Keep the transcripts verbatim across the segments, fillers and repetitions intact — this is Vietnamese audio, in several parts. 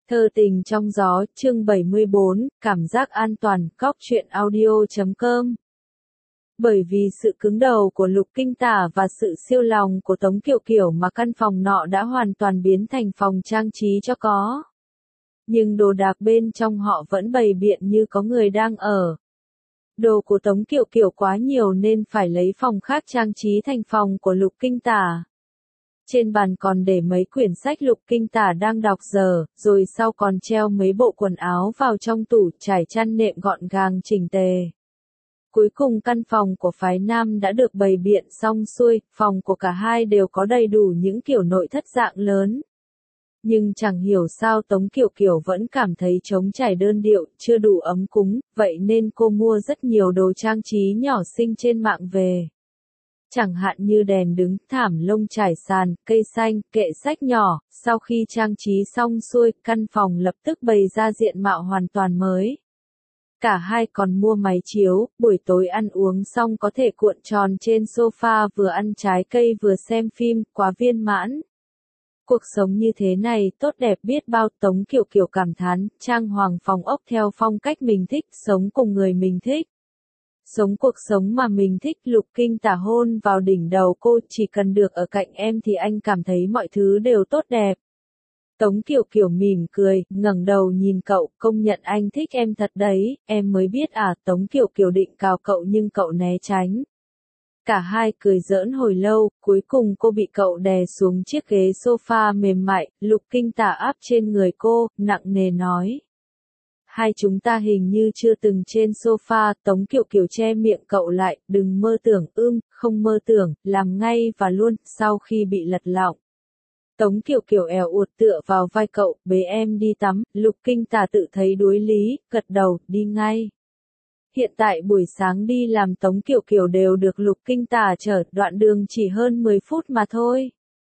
Thơ tình trong gió, chương bảy mươi bốn, cảm giác an toàn, góc truyện audio chấm com. Bởi vì sự cứng đầu của Lục Kinh Tả và sự siêu lòng của Tống Kiều Kiều mà căn phòng nọ đã hoàn toàn biến thành phòng trang trí cho có. Nhưng đồ đạc bên trong họ vẫn bày biện như có người đang ở. Đồ của Tống Kiều Kiều quá nhiều nên phải lấy phòng khác trang trí thành phòng của Lục Kinh Tả. Trên bàn còn để mấy quyển sách Lục Kinh Tả đang đọc giờ, rồi sau còn treo mấy bộ quần áo vào trong tủ, trải chăn nệm gọn gàng chỉnh tề. Cuối cùng căn phòng của phái nam đã được bày biện xong xuôi, phòng của cả hai đều có đầy đủ những kiểu nội thất dạng lớn. Nhưng chẳng hiểu sao Tống Kiều Kiều vẫn cảm thấy trống trải đơn điệu, chưa đủ ấm cúng, vậy nên cô mua rất nhiều đồ trang trí nhỏ xinh trên mạng về. Chẳng hạn như đèn đứng, thảm lông trải sàn, cây xanh, kệ sách nhỏ, sau khi trang trí xong xuôi, căn phòng lập tức bày ra diện mạo hoàn toàn mới. Cả hai còn mua máy chiếu, buổi tối ăn uống xong có thể cuộn tròn trên sofa vừa ăn trái cây vừa xem phim, quá viên mãn. Cuộc sống như thế này tốt đẹp biết bao. Tống Kiều Kiều cảm thán, trang hoàng phòng ốc theo phong cách mình thích, sống cùng người mình thích. Sống cuộc sống mà mình thích. Lục Kinh Tả hôn vào đỉnh đầu cô, chỉ cần được ở cạnh em thì anh cảm thấy mọi thứ đều tốt đẹp. Tống Kiều Kiều mỉm cười, ngẩng đầu nhìn cậu, công nhận anh thích em thật đấy, em mới biết à. Tống Kiều Kiều định cào cậu nhưng cậu né tránh. Cả hai cười giỡn hồi lâu, cuối cùng cô bị cậu đè xuống chiếc ghế sofa mềm mại, Lục Kinh Tả áp trên người cô, nặng nề nói. Hai chúng ta hình như chưa từng trên sofa. Tống Kiều Kiều che miệng cậu lại, đừng mơ tưởng. Ưm, không mơ tưởng, làm ngay và luôn. Sau khi bị lật lọng, Tống Kiều Kiều èo uột tựa vào vai cậu, bế em đi tắm. Lục Kinh Tả tự thấy đối lý, gật đầu, đi ngay. Hiện tại buổi sáng đi làm Tống Kiều Kiều đều được Lục Kinh Tả chở, đoạn đường chỉ hơn mười phút mà thôi.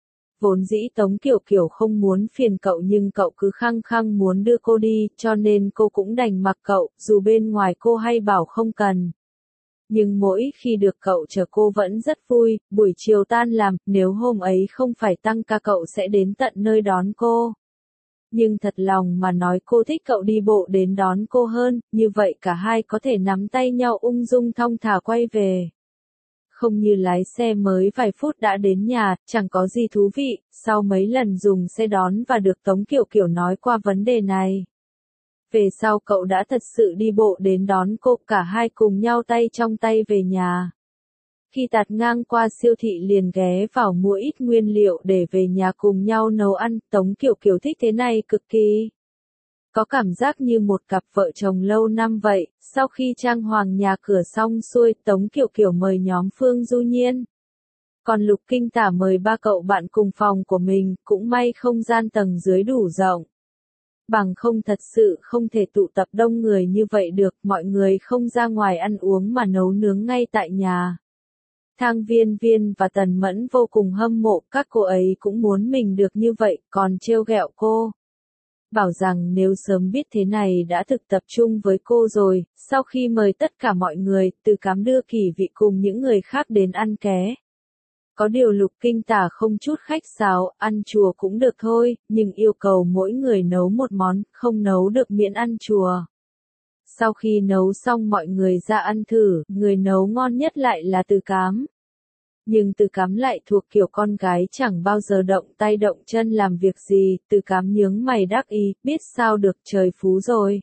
Vốn dĩ Tống Kiều Kiều không muốn phiền cậu nhưng cậu cứ khăng khăng muốn đưa cô đi, cho nên cô cũng đành mặc cậu, dù bên ngoài cô hay bảo không cần. Nhưng mỗi khi được cậu chở cô vẫn rất vui. Buổi chiều tan làm, nếu hôm ấy không phải tăng ca cậu sẽ đến tận nơi đón cô. Nhưng thật lòng mà nói cô thích cậu đi bộ đến đón cô hơn, như vậy cả hai có thể nắm tay nhau ung dung thong thả quay về. Không như lái xe mới vài phút đã đến nhà, chẳng có gì thú vị. Sau mấy lần dùng xe đón và được Tống Kiều Kiều nói qua vấn đề này, về sau cậu đã thật sự đi bộ đến đón cô, cả hai cùng nhau tay trong tay về nhà. Khi tạt ngang qua siêu thị liền ghé vào mua ít nguyên liệu để về nhà cùng nhau nấu ăn. Tống Kiều Kiều thích thế này cực kỳ. Có cảm giác như một cặp vợ chồng lâu năm vậy. Sau khi trang hoàng nhà cửa xong xuôi, Tống Kiều Kiều mời nhóm Phương Du Nhiên. Còn Lục Kinh Tả mời ba cậu bạn cùng phòng của mình, cũng may không gian tầng dưới đủ rộng. Bằng không thật sự không thể tụ tập đông người như vậy được, mọi người không ra ngoài ăn uống mà nấu nướng ngay tại nhà. Thang Viên Viên và Tần Mẫn vô cùng hâm mộ, các cô ấy cũng muốn mình được như vậy, còn trêu ghẹo cô. Bảo rằng nếu sớm biết thế này đã thực tập trung với cô rồi. Sau khi mời tất cả mọi người, Từ Cám đưa Kỳ Vị cùng những người khác đến ăn ké. Có điều Lục Kinh Tả không chút khách sáo, ăn chùa cũng được thôi, nhưng yêu cầu mỗi người nấu một món, không nấu được miễn ăn chùa. Sau khi nấu xong mọi người ra ăn thử, người nấu ngon nhất lại là Từ Cám. Nhưng Từ Cám lại thuộc kiểu con gái chẳng bao giờ động tay động chân làm việc gì. Từ Cám nhướng mày đắc ý, biết sao được, trời phú rồi.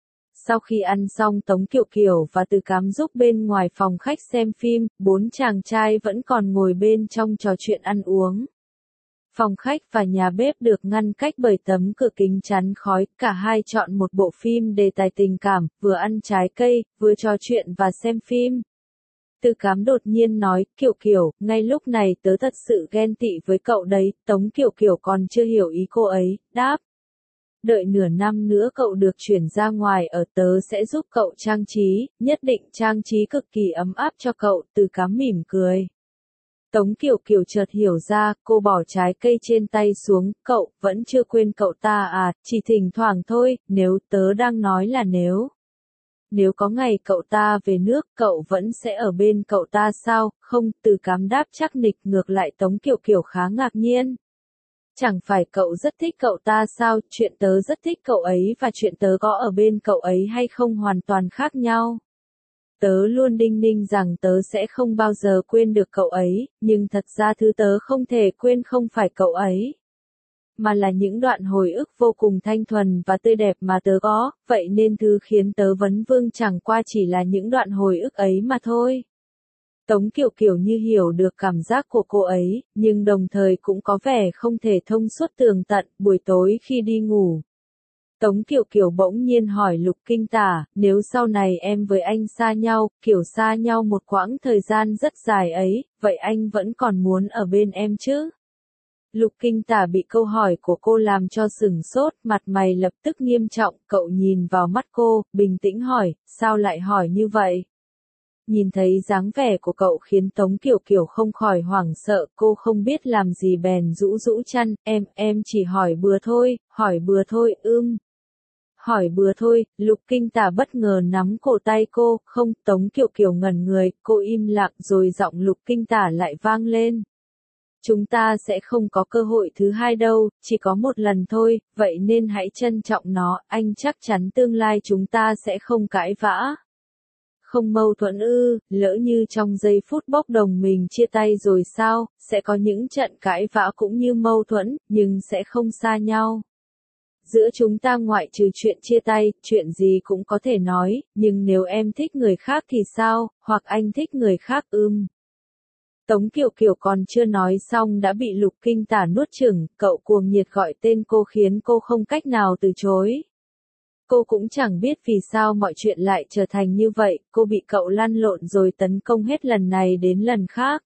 Sau khi ăn xong Tống Kiều Kiều và Từ Cám giúp bên ngoài phòng khách xem phim, bốn chàng trai vẫn còn ngồi bên trong trò chuyện ăn uống. Phòng khách và nhà bếp được ngăn cách bởi tấm cửa kính chắn khói, cả hai chọn một bộ phim đề tài tình cảm, vừa ăn trái cây, vừa trò chuyện và xem phim. Từ Cám đột nhiên nói, Kiều Kiều, ngay lúc này tớ thật sự ghen tị với cậu đấy. Tống Kiều Kiều còn chưa hiểu ý cô ấy, đáp. Đợi nửa năm nữa cậu được chuyển ra ngoài ở, tớ sẽ giúp cậu trang trí, nhất định trang trí cực kỳ ấm áp cho cậu. Từ Cám mỉm cười. Tống Kiều Kiều chợt hiểu ra, cô bỏ trái cây trên tay xuống, cậu vẫn chưa quên cậu ta à, chỉ thỉnh thoảng thôi. Nếu, tớ đang nói là nếu. Nếu có ngày cậu ta về nước, cậu vẫn sẽ ở bên cậu ta sao? Không, Từ Cám đáp chắc nịch. Ngược lại Tống Kiều Kiều khá ngạc nhiên. Chẳng phải cậu rất thích cậu ta sao, chuyện tớ rất thích cậu ấy và chuyện tớ có ở bên cậu ấy hay không hoàn toàn khác nhau. Tớ luôn đinh ninh rằng tớ sẽ không bao giờ quên được cậu ấy, nhưng thật ra thứ tớ không thể quên không phải cậu ấy, mà là những đoạn hồi ức vô cùng thanh thuần và tươi đẹp mà tớ có, vậy nên thứ khiến tớ vấn vương chẳng qua chỉ là những đoạn hồi ức ấy mà thôi. Tống Kiều Kiều như hiểu được cảm giác của cô ấy, nhưng đồng thời cũng có vẻ không thể thông suốt tường tận. Buổi tối khi đi ngủ, Tống Kiều Kiều bỗng nhiên hỏi Lục Kinh Tả, nếu sau này em với anh xa nhau, kiểu xa nhau một quãng thời gian rất dài ấy, vậy anh vẫn còn muốn ở bên em chứ? Lục Kinh Tả bị câu hỏi của cô làm cho sửng sốt, mặt mày lập tức nghiêm trọng, cậu nhìn vào mắt cô, bình tĩnh hỏi, sao lại hỏi như vậy? Nhìn thấy dáng vẻ của cậu khiến Tống Kiều Kiều không khỏi hoảng sợ, cô không biết làm gì bèn rũ rũ chăn, em, em chỉ hỏi bừa thôi, hỏi bừa thôi, ưm. Hỏi bừa thôi, Lục Kinh Tả bất ngờ nắm cổ tay cô, không, Tống Kiều Kiều ngẩn người, cô im lặng rồi giọng Lục Kinh Tả lại vang lên. Chúng ta sẽ không có cơ hội thứ hai đâu, chỉ có một lần thôi, vậy nên hãy trân trọng nó, anh chắc chắn tương lai chúng ta sẽ không cãi vã. Không mâu thuẫn ư, lỡ như trong giây phút bốc đồng mình chia tay rồi sao, sẽ có những trận cãi vã cũng như mâu thuẫn, nhưng sẽ không xa nhau. Giữa chúng ta ngoại trừ chuyện chia tay, chuyện gì cũng có thể nói, nhưng nếu em thích người khác thì sao, hoặc anh thích người khác ưm. Tống Kiều Kiều còn chưa nói xong đã bị Lục Kinh Tả nuốt chửng, cậu cuồng nhiệt gọi tên cô khiến cô không cách nào từ chối. Cô cũng chẳng biết vì sao mọi chuyện lại trở thành như vậy, cô bị cậu lăn lộn rồi tấn công hết lần này đến lần khác.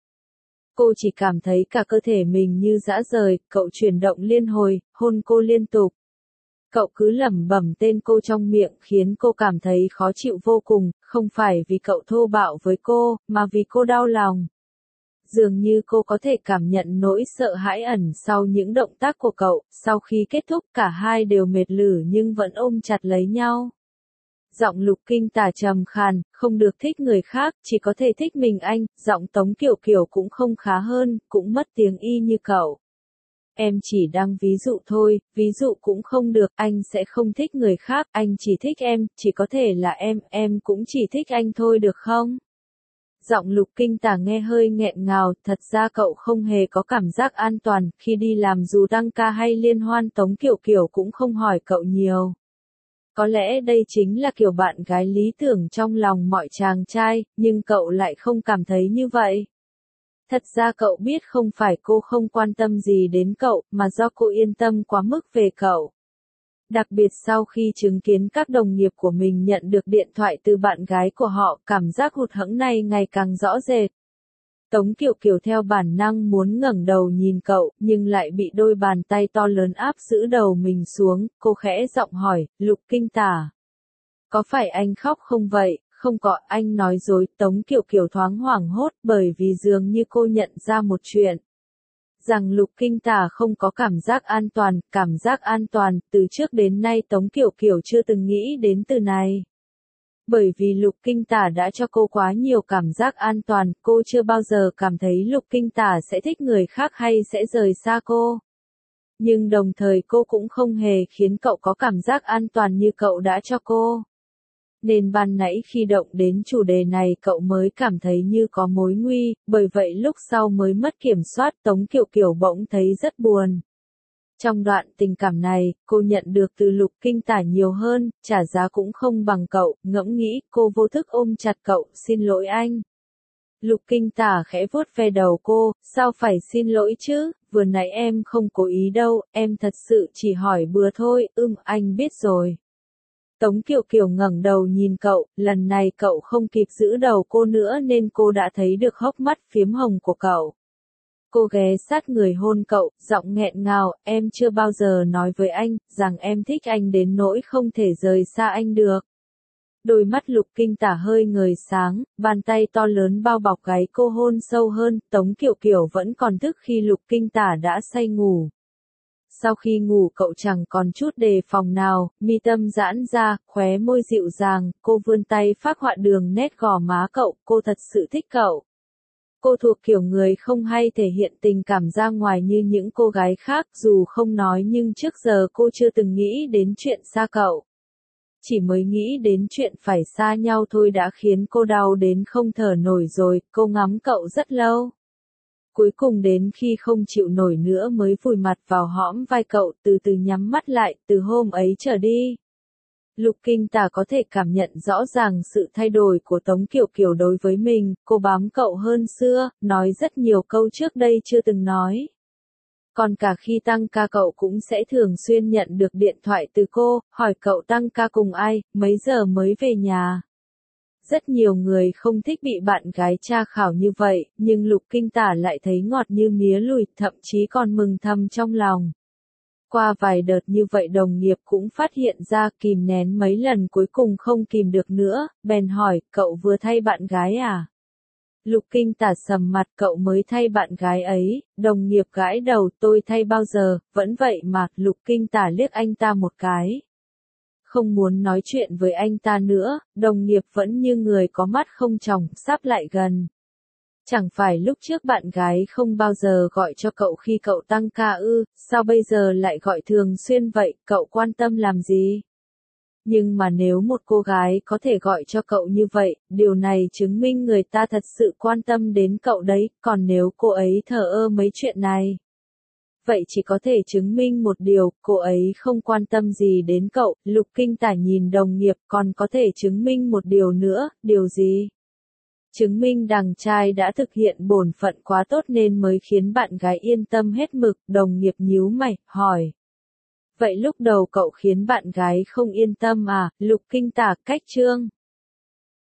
Cô chỉ cảm thấy cả cơ thể mình như dã rời, cậu chuyển động liên hồi, hôn cô liên tục. Cậu cứ lẩm bẩm tên cô trong miệng khiến cô cảm thấy khó chịu vô cùng, không phải vì cậu thô bạo với cô, mà vì cô đau lòng. Dường như cô có thể cảm nhận nỗi sợ hãi ẩn sau những động tác của cậu, sau khi kết thúc cả hai đều mệt lử nhưng vẫn ôm chặt lấy nhau. Giọng Lục Kinh Tả trầm khàn, không được thích người khác, chỉ có thể thích mình anh, giọng Tống Kiều Kiều cũng không khá hơn, cũng mất tiếng y như cậu. Em chỉ đang ví dụ thôi, ví dụ cũng không được, anh sẽ không thích người khác, anh chỉ thích em, chỉ có thể là em, em cũng chỉ thích anh thôi được không? Giọng Lục Kinh Tả nghe hơi nghẹn ngào, thật ra cậu không hề có cảm giác an toàn, khi đi làm dù tăng ca hay liên hoan Tống Kiều Kiều cũng không hỏi cậu nhiều. Có lẽ đây chính là kiểu bạn gái lý tưởng trong lòng mọi chàng trai, nhưng cậu lại không cảm thấy như vậy. Thật ra cậu biết không phải cô không quan tâm gì đến cậu, mà do cô yên tâm quá mức về cậu. Đặc biệt sau khi chứng kiến các đồng nghiệp của mình nhận được điện thoại từ bạn gái của họ, cảm giác hụt hẫng này ngày càng rõ rệt. Tống Kiều Kiều theo bản năng muốn ngẩng đầu nhìn cậu, nhưng lại bị đôi bàn tay to lớn áp giữ đầu mình xuống, cô khẽ giọng hỏi, Lục Kinh Tả. Có phải anh khóc không vậy? Không có, anh nói dối, Tống Kiều Kiều thoáng hoảng hốt bởi vì dường như cô nhận ra một chuyện. Rằng Lục Kinh Tả không có cảm giác an toàn, cảm giác an toàn, từ trước đến nay Tống Kiều Kiều chưa từng nghĩ đến từ này. Bởi vì Lục Kinh Tả đã cho cô quá nhiều cảm giác an toàn, cô chưa bao giờ cảm thấy Lục Kinh Tả sẽ thích người khác hay sẽ rời xa cô. Nhưng đồng thời cô cũng không hề khiến cậu có cảm giác an toàn như cậu đã cho cô. Nên ban nãy khi động đến chủ đề này cậu mới cảm thấy như có mối nguy, bởi vậy lúc sau mới mất kiểm soát Tống Kiều Kiều bỗng thấy rất buồn. Trong đoạn tình cảm này, cô nhận được từ Lục Kinh Tả nhiều hơn, trả giá cũng không bằng cậu, ngẫm nghĩ, cô vô thức ôm chặt cậu, xin lỗi anh. Lục Kinh Tả khẽ vuốt ve đầu cô, sao phải xin lỗi chứ, vừa nãy em không cố ý đâu, em thật sự chỉ hỏi bừa thôi, ưm, anh biết rồi. Tống Kiều Kiều ngẩng đầu nhìn cậu, lần này cậu không kịp giữ đầu cô nữa nên cô đã thấy được hốc mắt phiếm hồng của cậu. Cô ghé sát người hôn cậu, giọng nghẹn ngào, em chưa bao giờ nói với anh, rằng em thích anh đến nỗi không thể rời xa anh được. Đôi mắt Lục Kinh Tả hơi ngời sáng, bàn tay to lớn bao bọc gáy cô hôn sâu hơn, Tống Kiều Kiều vẫn còn thức khi Lục Kinh Tả đã say ngủ. Sau khi ngủ cậu chẳng còn chút đề phòng nào, mi tâm giãn ra, khóe môi dịu dàng, cô vươn tay phác họa đường nét gò má cậu, cô thật sự thích cậu. Cô thuộc kiểu người không hay thể hiện tình cảm ra ngoài như những cô gái khác, dù không nói nhưng trước giờ cô chưa từng nghĩ đến chuyện xa cậu. Chỉ mới nghĩ đến chuyện phải xa nhau thôi đã khiến cô đau đến không thở nổi rồi, cô ngắm cậu rất lâu. Cuối cùng đến khi không chịu nổi nữa mới vùi mặt vào hõm vai cậu, từ từ nhắm mắt lại. Từ hôm ấy trở đi, Lục Kinh Tả có thể cảm nhận rõ ràng sự thay đổi của Tống Kiều Kiều đối với mình, cô bám cậu hơn xưa, nói rất nhiều câu trước đây chưa từng nói. Còn cả khi tăng ca cậu cũng sẽ thường xuyên nhận được điện thoại từ cô, hỏi cậu tăng ca cùng ai, mấy giờ mới về nhà. Rất nhiều người không thích bị bạn gái tra khảo như vậy, nhưng Lục Kinh Tả lại thấy ngọt như mía lùi, thậm chí còn mừng thầm trong lòng. Qua vài đợt như vậy đồng nghiệp cũng phát hiện ra, kìm nén mấy lần cuối cùng không kìm được nữa, bèn hỏi, cậu vừa thay bạn gái à? Lục Kinh Tả sầm mặt, cậu mới thay bạn gái ấy. Đồng nghiệp gãi đầu, tôi thay bao giờ, vẫn vậy mà. Lục Kinh Tả liếc anh ta một cái. Không muốn nói chuyện với anh ta nữa, đồng nghiệp vẫn như người có mắt không tròng, sắp lại gần. Chẳng phải lúc trước bạn gái không bao giờ gọi cho cậu khi cậu tăng ca ư, sao bây giờ lại gọi thường xuyên vậy, cậu quan tâm làm gì? Nhưng mà nếu một cô gái có thể gọi cho cậu như vậy, điều này chứng minh người ta thật sự quan tâm đến cậu đấy, còn nếu cô ấy thờ ơ mấy chuyện này, vậy chỉ có thể chứng minh một điều, cô ấy không quan tâm gì đến cậu. Lục Kinh Tả nhìn đồng nghiệp, còn có thể chứng minh một điều nữa, điều gì? Chứng minh đàn trai đã thực hiện bổn phận quá tốt nên mới khiến bạn gái yên tâm hết mực. Đồng nghiệp nhíu mày, hỏi. Vậy lúc đầu cậu khiến bạn gái không yên tâm à? Lục Kinh Tả cách chương.